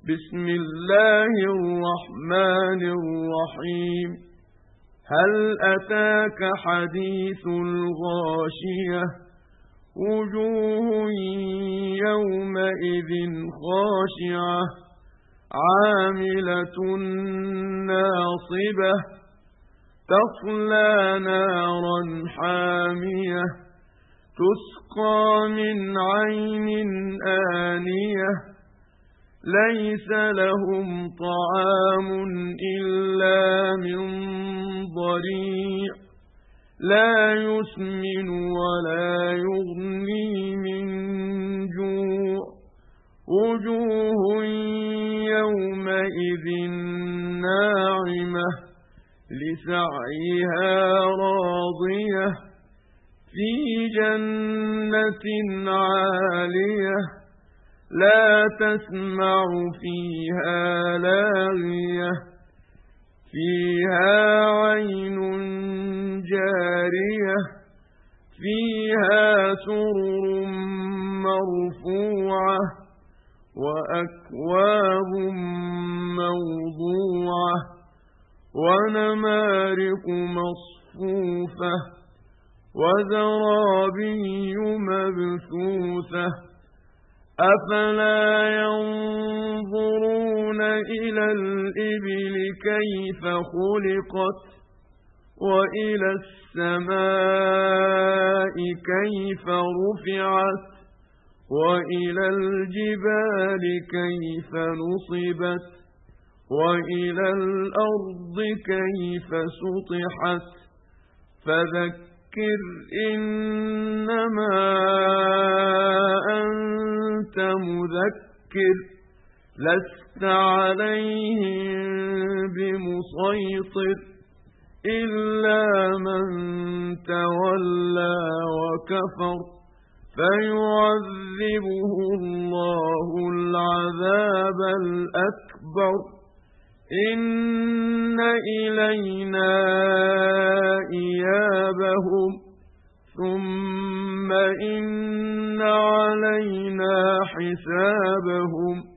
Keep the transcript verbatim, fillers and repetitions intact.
بسم الله الرحمن الرحيم هل أتاك حديث الغاشية وجوه يومئذ خاشعة عاملة ناصبة تصلى نارا حامية تسقى من عين آنية ليس لهم طعام إلا من ضريع لا يسمن ولا يغني من جوع وجوه يومئذ ناعمة لسعيها راضية في جنة عالية لا تسمع فيها لاغية فيها عين جارية فيها سرر مرفوعة وأكواب موضوعة ونمارق مصفوفة وزرابي مبثوثة أفلا ينظرون إلى الإبل كيف خلقت وإلى السماء كيف رفعت وإلى الجبال كيف نصبت وإلى الأرض كيف سطحت فذكر إنما أنت مذكر لست عليهم بمسيطر إلا من تولى وكفر فيعذبه الله العذاب الأكبر إن إلينا إيابهم ثم إن علينا حسابهم